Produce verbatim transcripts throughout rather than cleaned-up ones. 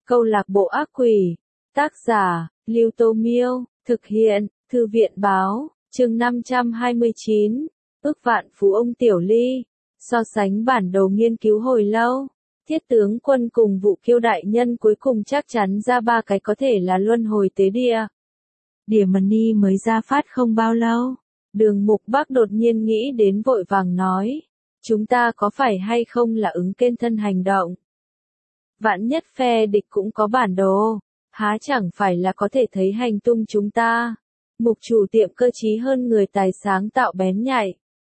Câu lạc bộ ác quỷ. Tác giả, Lưu Tô Miêu. Thực hiện, Thư viện Báo. Chương năm trăm hai mươi chín. Ước vạn phú ông Tiểu Ly. So sánh bản đồ nghiên cứu hồi lâu. Thiết tướng quân cùng Vũ Kiêu đại nhân cuối cùng chắc chắn ra ba cái có thể là luân hồi tế địa. Địa Mani mới ra phát không bao lâu. Đường Mục Bắc đột nhiên nghĩ đến vội vàng nói. Chúng ta có phải hay không là ứng kên thân hành động? Vạn nhất phe địch cũng có bản đồ. Há chẳng phải là có thể thấy hành tung chúng ta. Mục chủ tiệm cơ trí hơn người tài sáng tạo bén nhạy.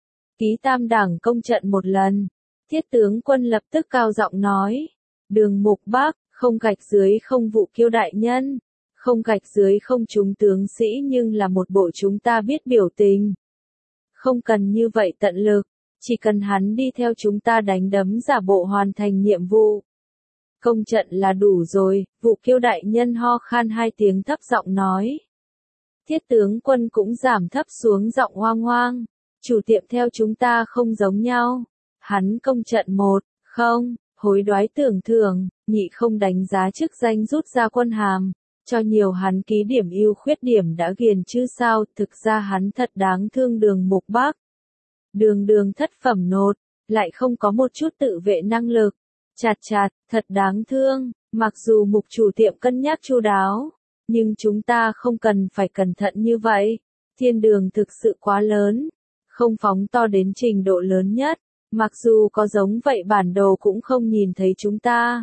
Ký tam đảng công trận một lần. Thiết tướng quân lập tức cao giọng nói. Đường Mục Bắc, không gạch dưới không Vũ Kiêu đại nhân. Không gạch dưới không chúng tướng sĩ nhưng là một bộ chúng ta biết biểu tình. Không cần như vậy tận lực. Chỉ cần hắn đi theo chúng ta đánh đấm giả bộ hoàn thành nhiệm vụ. Công trận là đủ rồi, Vũ Kiêu đại nhân ho khan hai tiếng thấp giọng nói. Thiết tướng quân cũng giảm thấp xuống giọng hoang hoang. Chủ tiệm theo chúng ta không giống nhau. Hắn công trận một, không, hối đoái tưởng thưởng, nhị không đánh giá chức danh rút ra quân hàm. Cho nhiều hắn ký điểm ưu khuyết điểm đã ghiền chứ sao, thực ra hắn thật đáng thương Đường Mục Bắc. Đường đường thất phẩm nột, lại không có một chút tự vệ năng lực. Chạt chạt, thật đáng thương, mặc dù mục chủ tiệm cân nhắc chu đáo, nhưng chúng ta không cần phải cẩn thận như vậy. Thiên đường thực sự quá lớn, không phóng to đến trình độ lớn nhất, mặc dù có giống vậy bản đồ cũng không nhìn thấy chúng ta.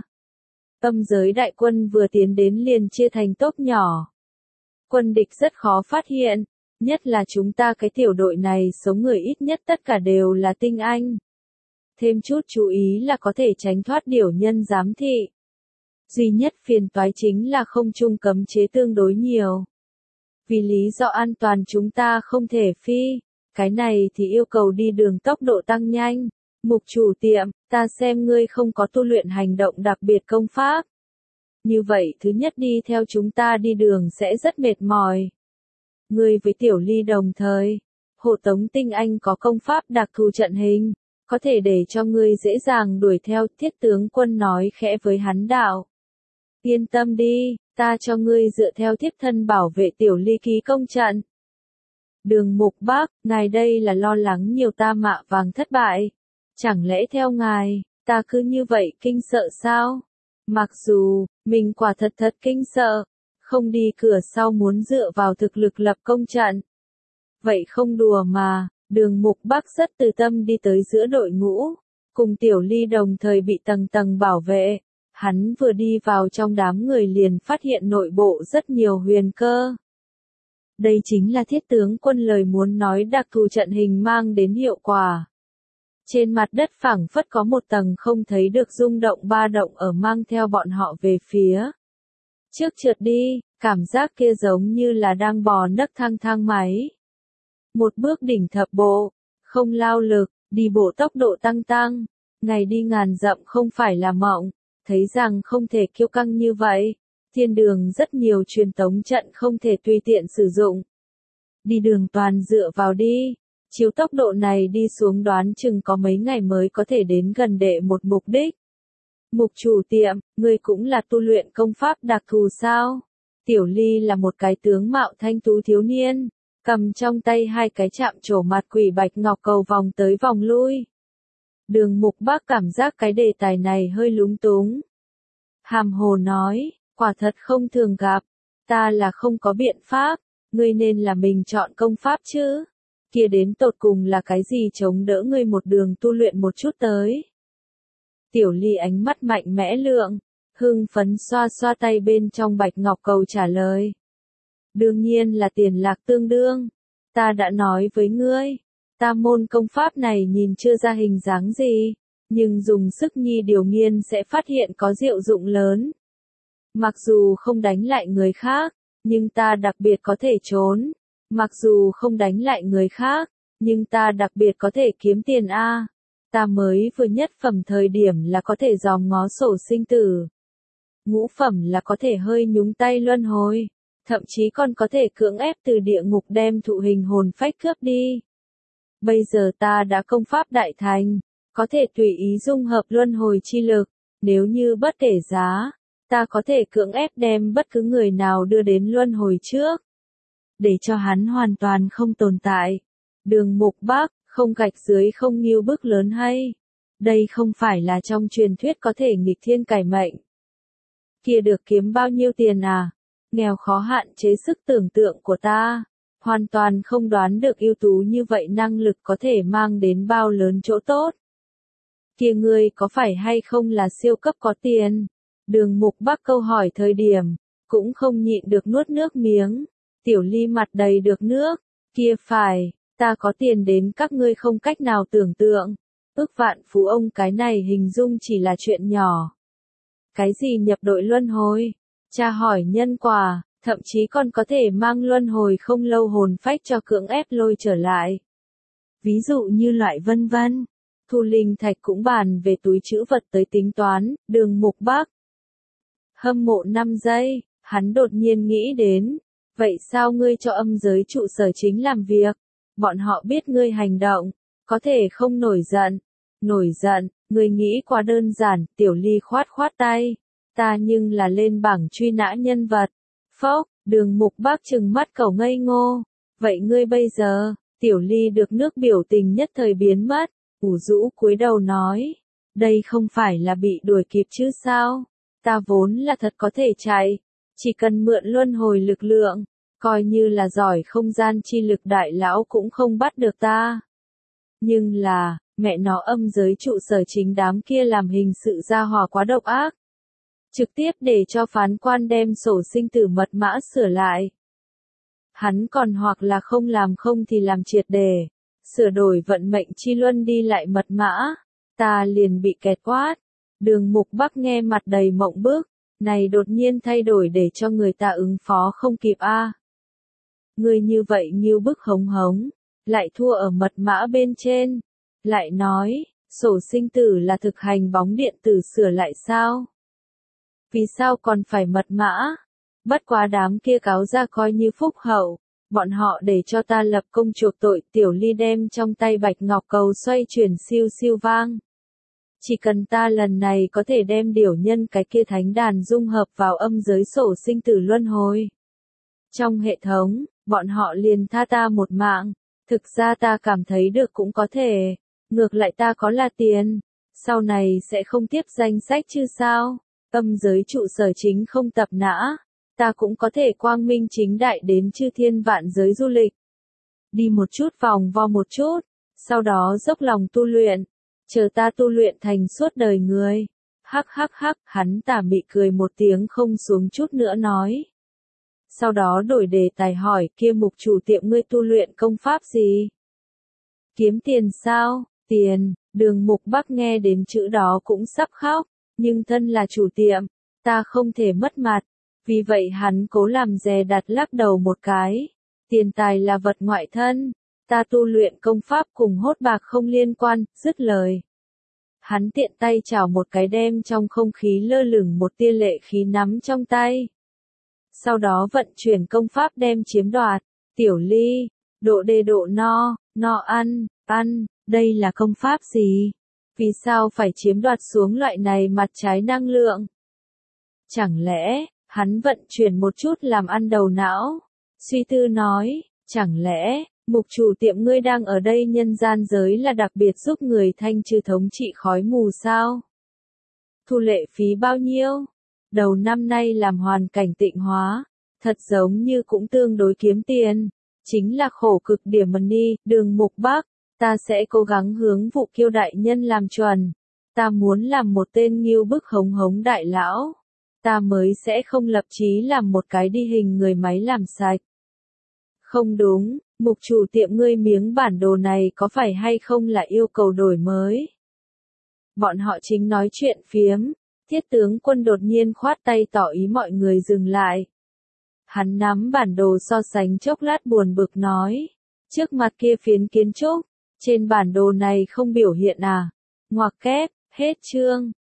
Âm giới đại quân vừa tiến đến liền chia thành tốp nhỏ. Quân địch rất khó phát hiện, nhất là chúng ta cái tiểu đội này số người ít nhất tất cả đều là tinh anh. Thêm chút chú ý là có thể tránh thoát điều nhân giám thị. Duy nhất phiền toái chính là không trung cấm chế tương đối nhiều. Vì lý do an toàn chúng ta không thể phi, cái này thì yêu cầu đi đường tốc độ tăng nhanh. Mục chủ tiệm, ta xem ngươi không có tu luyện hành động đặc biệt công pháp. Như vậy thứ nhất đi theo chúng ta đi đường sẽ rất mệt mỏi. Ngươi với Tiểu Ly đồng thời, hộ tống tinh anh có công pháp đặc thù trận hình. Có thể để cho ngươi dễ dàng đuổi theo, thiết tướng quân nói khẽ với hắn đạo. Yên tâm đi, ta cho ngươi dựa theo thiếp thân bảo vệ Tiểu Ly ký công trận. Đường Mục Bắc, ngài đây là lo lắng nhiều ta mạ vàng thất bại. Chẳng lẽ theo ngài, ta cứ như vậy kinh sợ sao? Mặc dù, mình quả thật thật kinh sợ, không đi cửa sau muốn dựa vào thực lực lập công trận. Vậy không đùa mà. Đường Mục Bắc rất từ tâm đi tới giữa đội ngũ, cùng Tiểu Ly đồng thời bị tầng tầng bảo vệ. Hắn vừa đi vào trong đám người liền phát hiện nội bộ rất nhiều huyền cơ. Đây chính là thiết tướng quân lời muốn nói đặc thù trận hình mang đến hiệu quả. Trên mặt đất phẳng phất có một tầng không thấy được rung động ba động ở mang theo bọn họ về phía trước trượt đi, cảm giác kia giống như là đang bò nấc thang thang máy. Một bước đỉnh thập bộ, không lao lực, đi bộ tốc độ tăng tăng, ngày đi ngàn dặm không phải là mộng, thấy rằng không thể kiêu căng như vậy. Thiên đường rất nhiều truyền tống trận không thể tùy tiện sử dụng. Đi đường toàn dựa vào đi, chiếu tốc độ này đi xuống đoán chừng có mấy ngày mới có thể đến gần đệ một mục đích. Mục chủ tiệm, ngươi cũng là tu luyện công pháp đặc thù sao? Tiểu Ly là một cái tướng mạo thanh tú thiếu niên. Cầm trong tay hai cái chạm trổ mặt quỷ bạch ngọc cầu vòng tới vòng lui. Đường Mục Bắc cảm giác cái đề tài này hơi lúng túng. Hàm hồ nói, quả thật không thường gặp, ta là không có biện pháp, ngươi nên là mình chọn công pháp chứ. Kia đến tột cùng là cái gì chống đỡ ngươi một đường tu luyện một chút tới. Tiểu Ly ánh mắt mạnh mẽ lượng, hưng phấn xoa xoa tay bên trong bạch ngọc cầu trả lời. Đương nhiên là tiền lạc tương đương. Ta đã nói với ngươi, ta môn công pháp này nhìn chưa ra hình dáng gì, nhưng dùng sức nhi điều nghiên sẽ phát hiện có diệu dụng lớn. Mặc dù không đánh lại người khác, nhưng ta đặc biệt có thể trốn. Mặc dù không đánh lại người khác, nhưng ta đặc biệt có thể kiếm tiền a. Ta mới vừa nhất phẩm thời điểm là có thể dòm ngó sổ sinh tử. Ngũ phẩm là có thể hơi nhúng tay luân hồi. Thậm chí còn có thể cưỡng ép từ địa ngục đem thụ hình hồn phách cướp đi. Bây giờ ta đã công pháp đại thành, có thể tùy ý dung hợp luân hồi chi lực, nếu như bất kể giá, ta có thể cưỡng ép đem bất cứ người nào đưa đến luân hồi trước, để cho hắn hoàn toàn không tồn tại. Đường Mục Bắc, không gạch dưới không nghiêu bức lớn hay? Đây không phải là trong truyền thuyết có thể nghịch thiên cải mệnh. Kia được kiếm bao nhiêu tiền à? Nghèo khó hạn chế sức tưởng tượng của ta. Hoàn toàn không đoán được ưu tú như vậy năng lực có thể mang đến bao lớn chỗ tốt. Kia ngươi có phải hay không là siêu cấp có tiền? Đường Mục Bắc câu hỏi thời điểm, cũng không nhịn được nuốt nước miếng. Tiểu Ly mặt đầy được nước. Kia phải, ta có tiền đến các ngươi không cách nào tưởng tượng. Ước vạn phú ông cái này hình dung chỉ là chuyện nhỏ. Cái gì nhập đội luân hồi? Cha hỏi nhân quả, thậm chí còn có thể mang luân hồi không lâu hồn phách cho cưỡng ép lôi trở lại. Ví dụ như loại vân vân. Thu Linh Thạch cũng bàn về túi trữ vật tới tính toán, Đường Mục Bắc. Hâm mộ năm giây, hắn đột nhiên nghĩ đến. Vậy sao ngươi cho âm giới trụ sở chính làm việc? Bọn họ biết ngươi hành động, có thể không nổi giận. Nổi giận, ngươi nghĩ quá đơn giản, Tiểu Ly khoát khoát tay. Ta nhưng là lên bảng truy nã nhân vật. Phốc, Đường Mục Bắc trừng mắt cẩu ngây ngô. Vậy ngươi bây giờ, Tiểu Ly được nước biểu tình nhất thời biến mất, ủ rũ cúi đầu nói. Đây không phải là bị đuổi kịp chứ sao? Ta vốn là thật có thể chạy. Chỉ cần mượn luân hồi lực lượng, coi như là giỏi không gian chi lực đại lão cũng không bắt được ta. Nhưng là, mẹ nó âm giới trụ sở chính đám kia làm hình sự gia hỏa quá độc ác. Trực tiếp để cho phán quan đem sổ sinh tử mật mã sửa lại. Hắn còn hoặc là không làm không thì làm triệt đề. Sửa đổi vận mệnh chi luân đi lại mật mã. Ta liền bị kẹt quát. Đường Mục Bắc nghe mặt đầy mộng bức. Này đột nhiên thay đổi để cho người ta ứng phó không kịp a. À. Người như vậy nghiêu bức hống hống. Lại thua ở mật mã bên trên. Lại nói, sổ sinh tử là thực hành bóng điện tử sửa lại sao? Vì sao còn phải mật mã? Bất quá đám kia cáo ra coi như phúc hậu. Bọn họ để cho ta lập công chuộc tội. Tiểu Ly đem trong tay bạch ngọc cầu xoay chuyển siêu siêu vang. Chỉ cần ta lần này có thể đem điểu nhân cái kia thánh đàn dung hợp vào âm giới sổ sinh tử luân hồi. Trong hệ thống, bọn họ liền tha ta một mạng. Thực ra ta cảm thấy được cũng có thể. Ngược lại ta có là tiền. Sau này sẽ không tiếp danh sách chứ sao? Âm giới trụ sở chính không tập nã. Ta cũng có thể quang minh chính đại đến chư thiên vạn giới du lịch. Đi một chút vòng vo một chút. Sau đó dốc lòng tu luyện. Chờ ta tu luyện thành suốt đời người. Hắc hắc hắc, hắn tà mị cười một tiếng không xuống chút nữa nói. Sau đó đổi đề tài hỏi kia mục chủ tiệm ngươi tu luyện công pháp gì? Kiếm tiền sao? Tiền, Đường Mục Bắc nghe đến chữ đó cũng sắp khóc. Nhưng thân là chủ tiệm, ta không thể mất mặt. Vì vậy hắn cố làm dè đặt lắc đầu một cái. Tiền tài là vật ngoại thân. Ta tu luyện công pháp cùng hốt bạc không liên quan, dứt lời. Hắn tiện tay chảo một cái đem trong không khí lơ lửng một tia lệ khí nắm trong tay. Sau đó vận chuyển công pháp đem chiếm đoạt. Tiểu Ly, độ đề độ no, no ăn, ăn, đây là công pháp gì? Vì sao phải chiếm đoạt xuống loại này mặt trái năng lượng? Chẳng lẽ, hắn vận chuyển một chút làm ăn đầu não? Suy tư nói, chẳng lẽ, mục chủ tiệm ngươi đang ở đây nhân gian giới là đặc biệt giúp người thanh trừ thống trị khói mù sao? Thu lệ phí bao nhiêu? Đầu năm nay làm hoàn cảnh tịnh hóa, thật giống như cũng tương đối kiếm tiền. Chính là khổ cực điểm money, Đường Mục Bắc. Ta sẽ cố gắng hướng vụ kiêu đại nhân làm chuẩn. Ta muốn làm một tên nghiêu bức hống hống đại lão. Ta mới sẽ không lập chí làm một cái đi hình người máy làm sạch. Không đúng, mục chủ tiệm ngươi miếng bản đồ này có phải hay không là yêu cầu đổi mới? Bọn họ chính nói chuyện phiếm. Thiết tướng quân đột nhiên khoát tay tỏ ý mọi người dừng lại. Hắn nắm bản đồ so sánh chốc lát buồn bực nói. Trước mặt kia phiến kiến trúc. Trên bản đồ này không biểu hiện à? Ngoặc kép, hết chương.